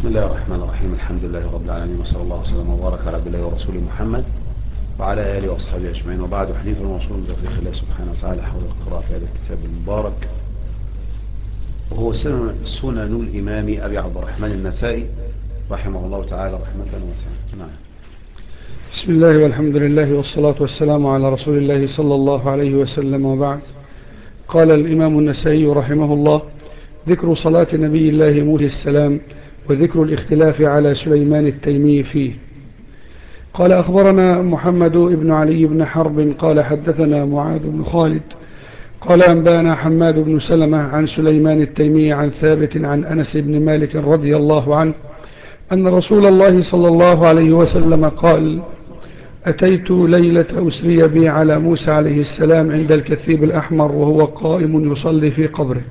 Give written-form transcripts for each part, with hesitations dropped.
بسم الله الرحمن الرحيم. الحمد لله رب العالمين، وصلى الله وسلم وبارك على عبد الله ورسوله محمد وعلى آله وأصحابه أجمعين، وبعد. حديث الموصول من توفيق الله سبحانه وتعالى حول القراءة في هذا الكتاب المبارك، وهو سنن الإمام أبي عبد الرحمن النسائي رحمه الله تعالى رحمة واسعة. نعم. بسم الله والحمد لله والصلاة والسلام على رسول الله صلى الله عليه وسلم، وبعد. قال الإمام النسائي رحمه الله: ذكر صلاة نبي الله موسى السلام وذكر الاختلاف على سليمان التيمي فيه. قال: أخبرنا محمد بن علي بن حرب قال حدثنا معاذ بن خالد قال أنبانا حماد بن سلمة عن سليمان التيمي عن ثابت عن أنس بن مالك رضي الله عنه أن رسول الله صلى الله عليه وسلم قال: أتيت ليلة أسري بي على موسى عليه السلام عند الكثيب الأحمر وهو قائم يصلي في قبره.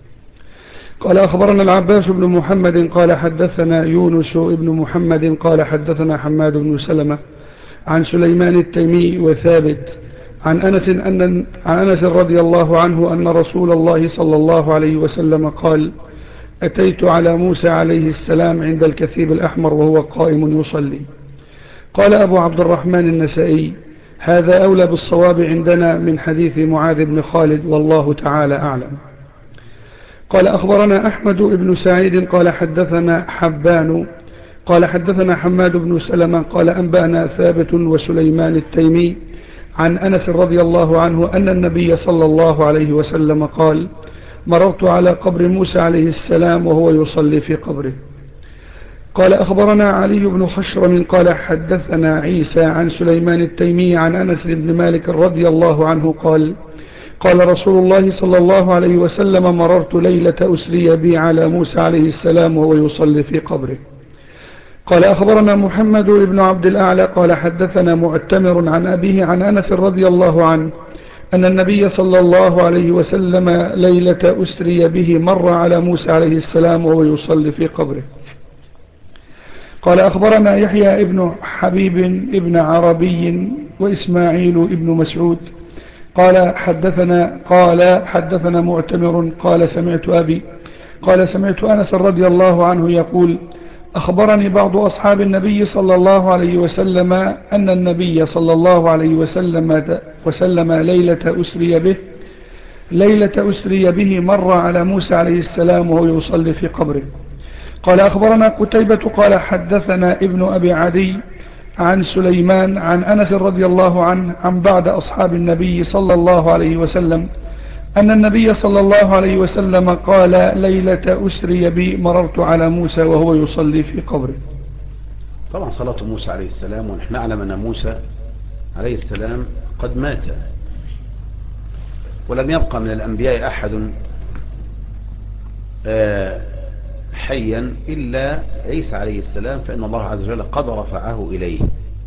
قال: أخبرنا العباس بن محمد قال حدثنا يونس بن محمد قال حدثنا حماد بن سلمة عن سليمان التيمي وثابت عن أنس رضي الله عنه أن رسول الله صلى الله عليه وسلم قال: أتيت على موسى عليه السلام عند الكثيب الأحمر وهو قائم يصلي. قال أبو عبد الرحمن النسائي: هذا أولى بالصواب عندنا من حديث معاذ بن خالد، والله تعالى أعلم. قال: أخبرنا أحمد بن سعيد قال حدثنا حبان قال حدثنا حماد بن سلمة قال أنبأنا ثابت وسليمان التيمي عن أنس رضي الله عنه أن النبي صلى الله عليه وسلم قال: مررت على قبر موسى عليه السلام وهو يصلي في قبره. قال: أخبرنا علي بن خشرم قال حدثنا عيسى عن سليمان التيمي عن أنس بن مالك رضي الله عنه قال: قال رسول الله صلى الله عليه وسلم: مررت ليلة أسري بي على موسى عليه السلام وهو يصلي في قبره. قال: أخبرنا محمد بن عبد الأعلى قال حدثنا معتمر عن أبيه عن أنس رضي الله عنه أن النبي صلى الله عليه وسلم ليلة أسري به مر على موسى عليه السلام وهو يصلي في قبره. قال: أخبرنا يحيى ابن حبيب ابن عربي وإسماعيل ابن مسعود قال حدثنا معتمر قال سمعت أنس رضي الله عنه يقول: أخبرني بعض أصحاب النبي صلى الله عليه وسلم أن النبي صلى الله عليه وسلم ليلة أسري به مر على موسى عليه السلام وهو يصلي في قبره. قال: أخبرنا قتيبة قال حدثنا ابن أبي عدي عن سليمان عن أنس رضي الله عنه عن بعض أصحاب النبي صلى الله عليه وسلم أن النبي صلى الله عليه وسلم قال: ليلة أسري بي مررت على موسى وهو يصلي في قبره. طبعا صلاة موسى عليه السلام، ونحن نعلم أن موسى عليه السلام قد مات، ولم يبقى من الأنبياء أحد حيا إلا عيسى عليه السلام، فإن الله عز وجل قد رفعه إليه.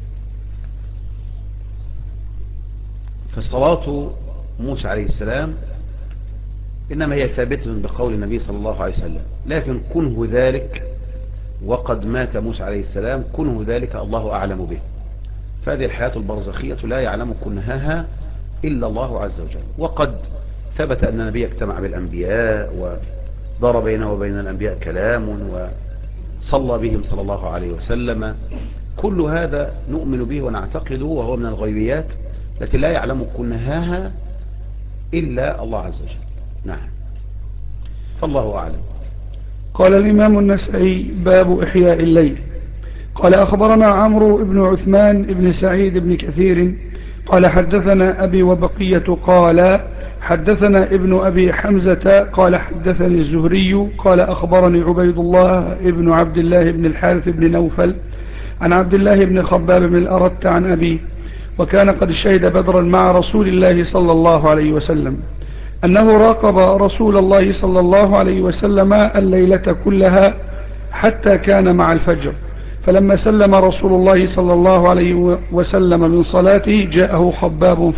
فصلاة موسى عليه السلام إنما هي ثابتة بقول النبي صلى الله عليه وسلم، لكن كنه ذلك وقد مات موسى عليه السلام كنه ذلك الله أعلم به. فهذه الحياة البرزخية لا يعلم كنهها إلا الله عز وجل. وقد ثبت أن النبي اجتمع بالأنبياء ودار بينه وبين الأنبياء كلام وصلى بهم صلى الله عليه وسلم. كل هذا نؤمن به ونعتقده، وهو من الغيبيات التي لا يعلم كنهاها إلا الله عز وجل. نعم، فالله أعلم. قال الإمام النسائي: باب إحياء الليل. قال: أخبرنا عمرو بن عثمان بن سعيد بن كثير قال حدثنا أبي وبقية قال حدثنا ابن أبي حمزة قال حدثني الزهري قال أخبرني عبيد الله بن عبد الله بن الحارث بن نوفل عن عبد الله بن خباب بن الأرت عن أبيه، وكان قد شهد بدرا مع رسول الله صلى الله عليه وسلم، أنه راقب رسول الله صلى الله عليه وسلم الليلة كلها حتى كان مع الفجر، فلما سلم رسول الله صلى الله عليه وسلم من صلاته جاءه خباب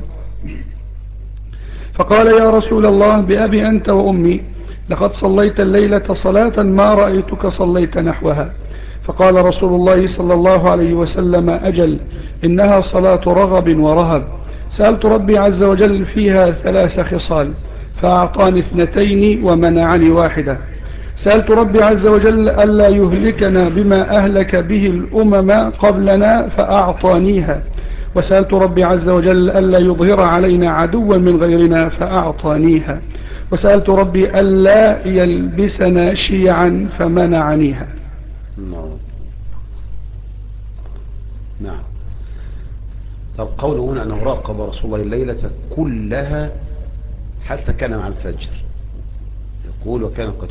فقال: يا رسول الله، بأبي أنت وأمي، لقد صليت الليلة صلاة ما رأيتك صليت نحوها. فقال رسول الله صلى الله عليه وسلم: أجل، إنها صلاة رغب ورهب، سألت ربي عز وجل فيها 3 خصال، فأعطاني 2 ومنعني 1. سألت ربي عز وجل ألا يهلكنا بما أهلك به الأمم قبلنا فأعطانيها، وسألت ربي عز وجل ألا يظهر علينا عدوا من غيرنا فأعطانيها، وسألت ربي ألا يلبسنا شيعا فمنعنيها. نعم. طب قوله هنا أنه راقب رسول الله الليلة كلها حتى كان مع الفجر، يقول وكان قد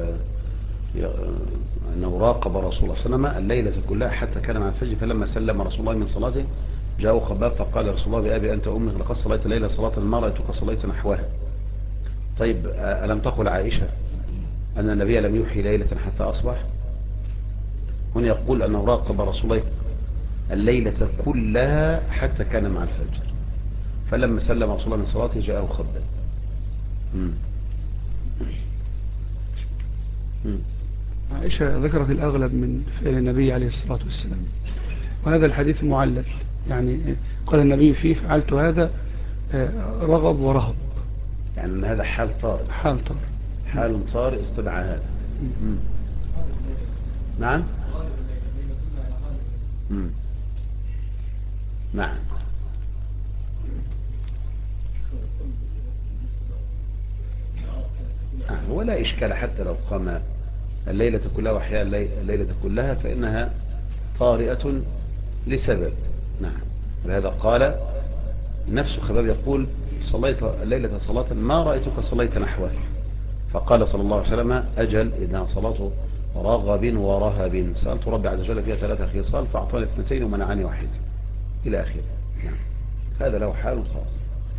أنه راقب رسول الله صلى الله عليه وسلم الليلة كلها حتى كان مع الفجر، فلما سلم رسول الله من صلاته جاءه خباب فقال رسول الله بأبي أنت أمي لقد صليت الليلة صلاة المرأة قد صليت نحوها. طيب ألم تقل عائشة أن النبي لم يوحي ليلة حتى أصبح؟ هنا يقول أنه راقب رسول الله الليلة كلها حتى كان مع الفجر، فلما سلم رسول الله من صلاته جاءه خباب. عائشة ذكرت الأغلب من فعل النبي عليه الصلاة والسلام، وهذا الحديث معلل، يعني قال النبي فيه فعلت هذا رغب ورهب، يعني أن هذا حال طارئ، حال طارئ استدعى هذا. نعم. نعم. ولا إشكال حتى لو قام الليلة كلها وحياء الليلة كلها فإنها طارئة لسبب. نعم. ولهذا قال نفس خباب يقول صليت الليلة صلاة ما رأيتك صليت نحوه، فقال صلى الله عليه وسلم أجل إذا صلاة رغب ورهب سألت ربي عز وجل فيها 3 خصال فأعطاني 2 ومنعني 1 إلى آخره. نعم. هذا له حال خاص.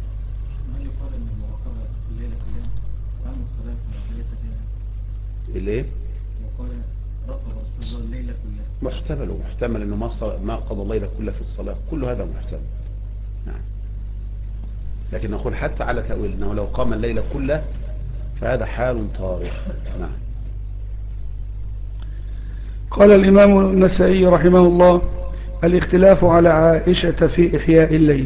الليل وقال رقب رسول الله الليلة كلها محتمل انه ما قضى الليلة كلها في الصلاة، كل هذا محتمل. نعم. لكن نقول حتى على تأويل انه لو قام الليلة كلها فهذا حال طارئ. نعم. قال الإمام النسائي رحمه الله الاختلاف على عائشة في إحياء الليل.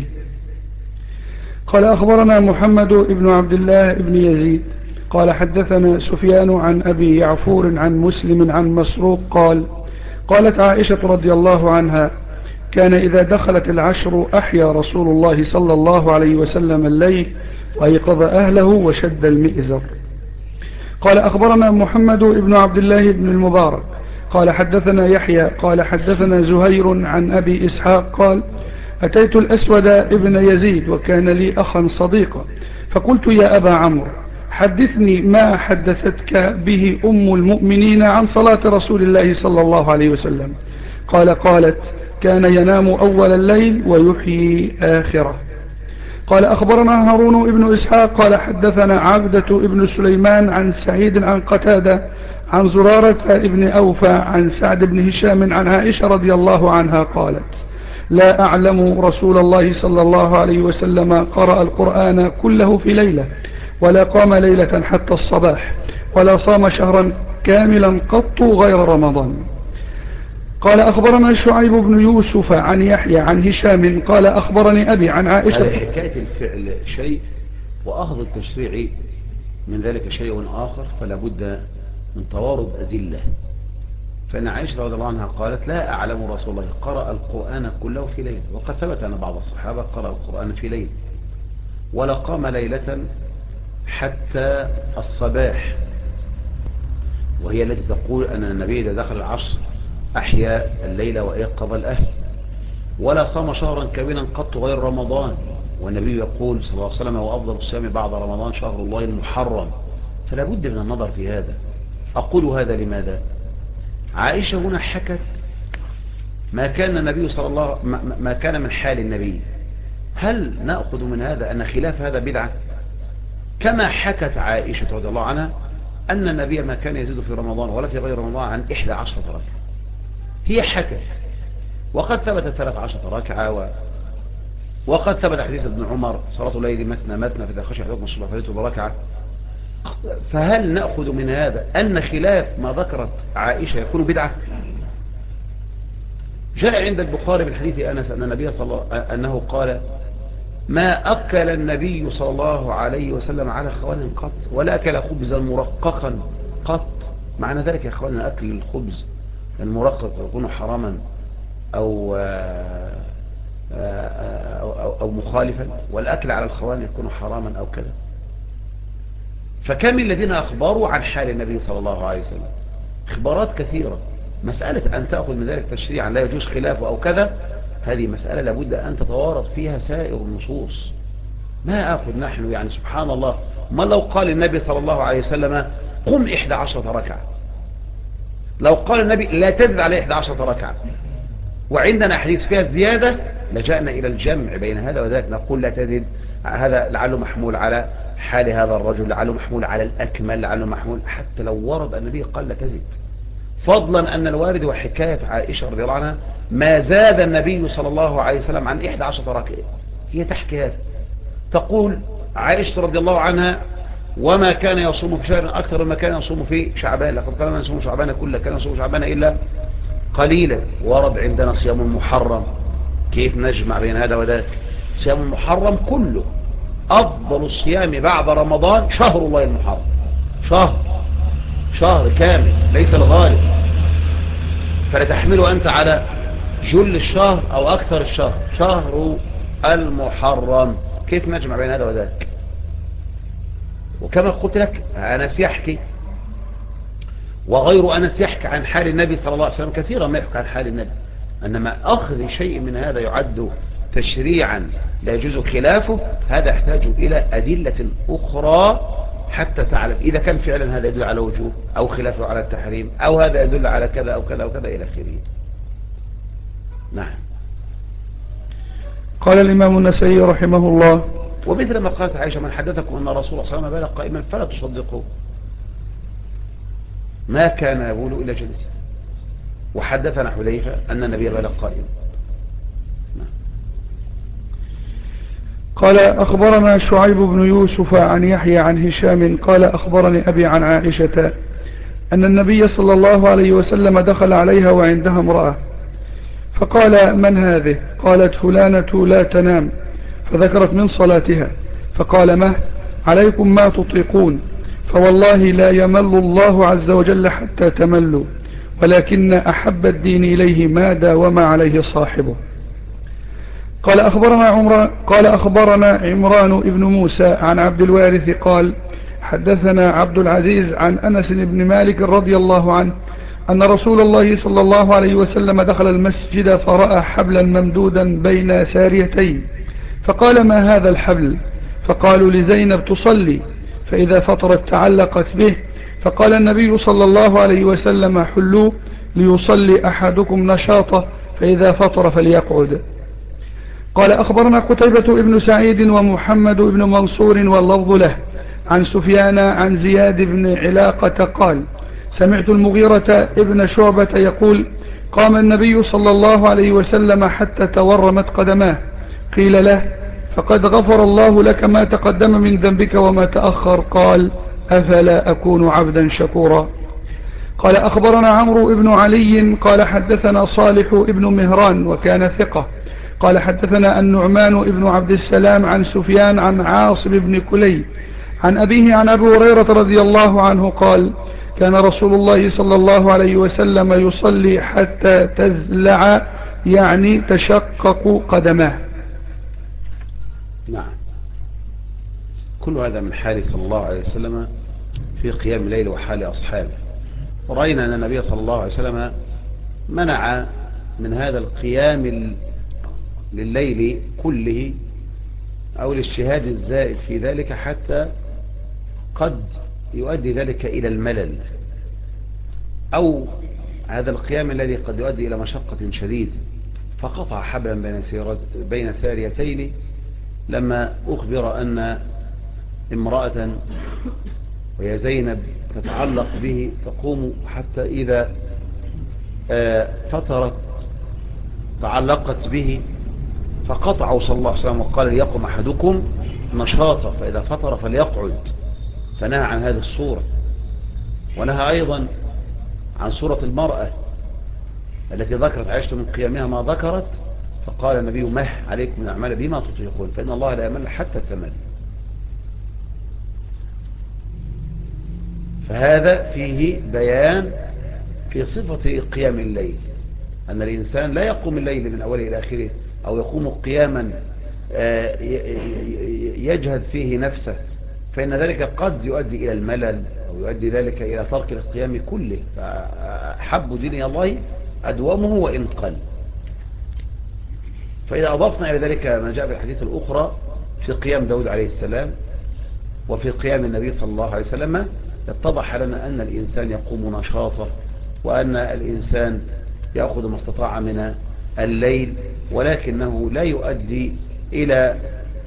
قال أخبرنا محمد بن عبد الله بن يزيد قال حدثنا سفيان عن أبي يعفور عن مسلم عن مسروق قالت عائشة رضي الله عنها كان إذا دخلت العشر أحيا رسول الله صلى الله عليه وسلم الليل وأيقظ أهله وشد المئزر. قال أخبرنا محمد بن عبد الله بن المبارك قال حدثنا يحيى قال حدثنا زهير عن أبي إسحاق قال أتيت الأسود ابن يزيد وكان لي أخا صديقا فقلت يا أبا عمرو حدثني ما حدثتك به أم المؤمنين عن صلاة رسول الله صلى الله عليه وسلم. قالت كان ينام أول الليل ويحيي آخره. قال أخبرنا هارون ابن إسحاق قال حدثنا عبدة ابن سليمان عن سعيد عن قتادة عن زرارة ابن أوفى عن سعد بن هشام عن عائشة رضي الله عنها قالت لا أعلم رسول الله صلى الله عليه وسلم قرأ القرآن كله في ليلة ولا قام ليلة حتى الصباح ولا صام شهرا كاملا قط غير رمضان. قال أخبرنا شعيب بن يوسف عن يحيى عن هشام قال أخبرني أبي عن عائشة. حكاية الفعل شيء وأخذ التشريع من ذلك شيء آخر، فلا بد من توارد أدلة. فإن عائشة رضي الله عنها قالت لا أعلم رسول الله قرأ القرآن كله في ليلة، وقد ثبت أن بعض الصحابة قرأ القرآن في ليلة ولا قام ليلة حتى الصباح، وهي التي تقول أن النبي إذا دخل العصر أحيا الليلة وأيقظ الأهل، ولا صام شهرا كاملا قط غير رمضان، والنبي يقول صلى الله عليه وسلم وأفضل الصيام بعد رمضان شهر الله المحرم. فلا بد من النظر في هذا. أقول هذا لماذا؟ عائشة هنا حكت ما كان النبي صلى الله ما كان من حال النبي. هل نأخذ من هذا أن خلاف هذا بدعة؟ كما حكت عائشة رضي الله عنها أن النبي ما كان يزيد في رمضان ولا في غير رمضان عن 11 ركعة. هي حكت، وقد ثبت 13 ركعة، وقد ثبت حديث ابن عمر صلاة الليل مثنى مثنى فإذا خشي أحدكم الصبح فليوتر بركعة. فهل نأخذ من هذا أن خلاف ما ذكرت عائشة يكون بدعة؟ جاء عند البخاري من حديث أنس أن النبي أنه قال ما أكل النبي صلى الله عليه وسلم على خوان قط ولا أكل خبزا مرققا قط معنى ذلك يا أخواننا أكل الخبز المرقق يكون حراما أو مخالفا، والأكل على الخوان يكون حراما أو كذا. فكم الذين أخبروا عن حال النبي صلى الله عليه وسلم إخبارات كثيرة. مسألة أن تأخذ من ذلك تشريعا لا يجوز خلافه أو كذا، هذه مسألة لابد أن تتوارد فيها سائر النصوص. ما أخذ نحن يعني سبحان الله، ما لو قال النبي صلى الله عليه وسلم قم 11 ركعة، لو قال النبي لا تزد على 11 ركعة وعندنا حديث فيها الزيادة لجأنا إلى الجمع بين هذا وذاك، نقول لا تزد. هذا لعله محمول على حال هذا الرجل، لعله محمول على الأكمل، لعله محمول حتى لو ورد النبي قال لا تزد، فضلا أن الوارد وحكاية عائشة رضي الله عنها ما زاد النبي صلى الله عليه وسلم عن 11 ركعة. هي تحكي هذا، تقول عائشة رضي الله عنها وما كان يصوم في شهر أكثر مما كان يصوم في شعبان، لقد كان من يصوم شعبان كله كان يصوم شعبان إلا قليلا. ورد عندنا صيام المحرم، كيف نجمع بين هذا وذاك؟ صيام المحرم كله أفضل الصيام بعد رمضان شهر الله المحرم، شهر كامل ليس الغالب، فلا تحمله أنت على جل الشهر أو أكثر الشهر، شهر المحرم. كيف نجمع بين هذا وذاك؟ وكما قلت لك أنس يحكي وغير أنس يحكي عن حال النبي صلى الله عليه وسلم كثيرا ما يحكي عن حال النبي، أنما أخذ شيء من هذا يعد تشريعا لا يجوز خلافه، هذا يحتاج إلى أدلة أخرى حتى تعلم إذا كان فعلا هذا يدل على وجوب أو خلافه على التحريم أو هذا يدل على كذا أو كذا أو كذا إلى آخره. نعم. قال الإمام النسائي رحمه الله: ومثل ما قالت عائشة من حدثكم أن رسول الله صلى الله عليه وسلم بال قائما فلا تصدقوه، ما كان يقول إلا جلسة. وحدثنا حذيفة أن النبي بال قائما. قال أخبرنا شعيب بن يوسف عن يحيى عن هشام قال أخبرني أبي عن عائشة أن النبي صلى الله عليه وسلم دخل عليها وعندها امرأة، فقال: من هذه؟ قالت: فلانة لا تنام، فذكرت من صلاتها، فقال: ما عليكم ما تطيقون، فوالله لا يمل الله عز وجل حتى تملوا، ولكن أحب الدين إليه ما داوم عليه صاحبه. قال أخبرنا عمران بن موسى عن عبد الوارث قال: حدثنا عبد العزيز عن أنس بن مالك رضي الله عنه أن رسول الله صلى الله عليه وسلم دخل المسجد فرأى حبلا ممدودا بين ساريتين، فقال: ما هذا الحبل؟ فقالوا: لزينب تصلي، فإذا فطرت تعلقت به، فقال النبي صلى الله عليه وسلم: حلوه ليصلي أحدكم نشاطه، فإذا فطر فليقعد. قال أخبرنا قتيبة ابن سعيد ومحمد بن منصور واللفظ له عن سفيان عن زياد بن علاقة قال: سمعت المغيرة ابن شعبة يقول: قام النبي صلى الله عليه وسلم حتى تورمت قدماه، قيل له: فقد غفر الله لك ما تقدم من ذنبك وما تأخر، قال: أفلا أكون عبدا شكورا. قال أخبرنا عمرو بن علي قال حدثنا صالح ابن مهران وكان ثقة قال حدثنا النعمان ابن عبد السلام عن سفيان عن عاصم بن كلي عن أبيه عن أبي هريرة رضي الله عنه قال: كان رسول الله صلى الله عليه وسلم يصلي حتى تزلع، يعني تشقق قدماه. نعم. كل هذا من حال صلى الله عليه وسلم في قيام الليل وحال أصحابه. ورأينا أن النبي صلى الله عليه وسلم منع من هذا القيام لليل كله أو الاجتهاد الزائد في ذلك حتى قد يؤدي ذلك إلى الملل، أو هذا القيام الذي قد يؤدي إلى مشقة شديدة، فقطع حبلا بين ساريتين لما أخبر أن امرأة وهي زينب تتعلق به تقوم حتى إذا فترت تعلقت به، فقطعوا صلى الله عليه وسلم وقال: ليقم أحدكم نشاطا فإذا فطر فليقعد، فنهى عن هذه الصورة. ونهى أيضا عن صورة المرأة التي ذكرت عائشة من قيامها ما ذكرت، فقال النبي: مه عليكم من الأعمال بما تطيقون فإن الله لا يمل حتى تمل. فهذا فيه بيان في صفة قيام الليل، أن الإنسان لا يقوم الليل من أوله إلى آخره، أو يقوم قياما يجهد فيه نفسه، فإن ذلك قد يؤدي إلى الملل، أو يؤدي ذلك إلى ترك القيام كله. فحب دين الله أدومه وإن قل. فإذا أضفنا إلى ذلك ما جاء في الحديث الأخرى في قيام داود عليه السلام وفي قيام النبي صلى الله عليه وسلم، اتضح لنا أن الإنسان يقوم نشاطه، وأن الإنسان يأخذ ما استطاع من الليل، ولكنه لا يؤدي إلى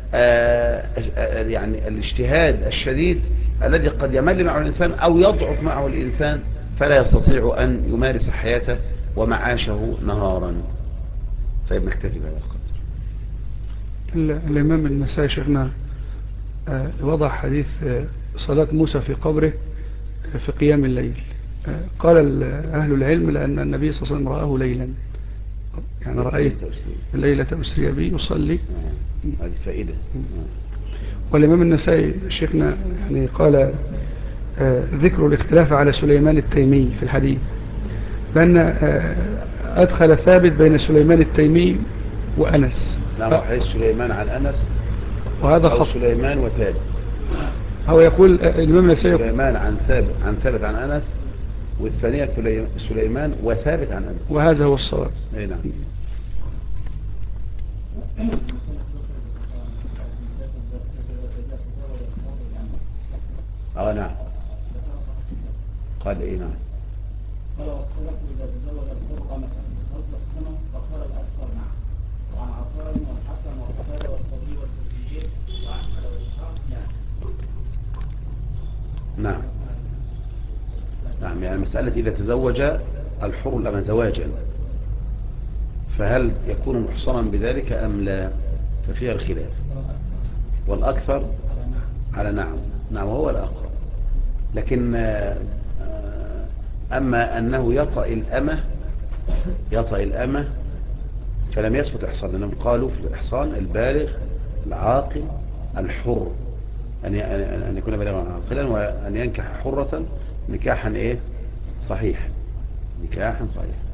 يعني الاجتهاد الشديد الذي قد يمل معه الإنسان أو يضعف معه الإنسان، فلا يستطيع أن يمارس حياته ومعاشه نهارا. طيب نكتفي بهذا القدر. الإمام النسائي شيخنا وضع حديث صلاة موسى في قبره في قيام الليل. قال أهل العلم لأن النبي صلى الله عليه وسلم رآه ليلا، يعني رأيت الليلة أسري بي يصلي. هذه فائدة. والإمام النسائي شيخنا يعني قال ذكر الاختلاف على سليمان التيمي في الحديث، لأن أدخل ثابت بين سليمان التيمي وأنس. نعم، حديث سليمان عن أنس، وهذا خط سليمان وثابت. هو يقول الإمام النسائي سليمان عن ثابت عن أنس، والثانية سليمان وثابت عن أنس، وهذا هو الصواب. أي نعم. نعم. قال إيه؟ نعم. قال والصلاة إذا تزوج الفرقة مثلا نصف السنة فقال الأكثر نعم، وعن عطاء والحسن والقتادة والثوري والكوفيين وأحمد وإسحاق نعم. نعم، يعني مسألة إذا تزوج الحر الأمة زواجا فهل يكون محصنا بذلك أم لا؟ ففيها الخلاف، والأكثر على نعم. نعم، وهو الأقرب. لكن أما أنه يطأ الأمة فلم يثبت إحصان، لأنهم قالوا في الإحصان البالغ العاقل الحر، أن يكون بالغا عاقلا، وأن ينكح حرة نكاحا صحيح.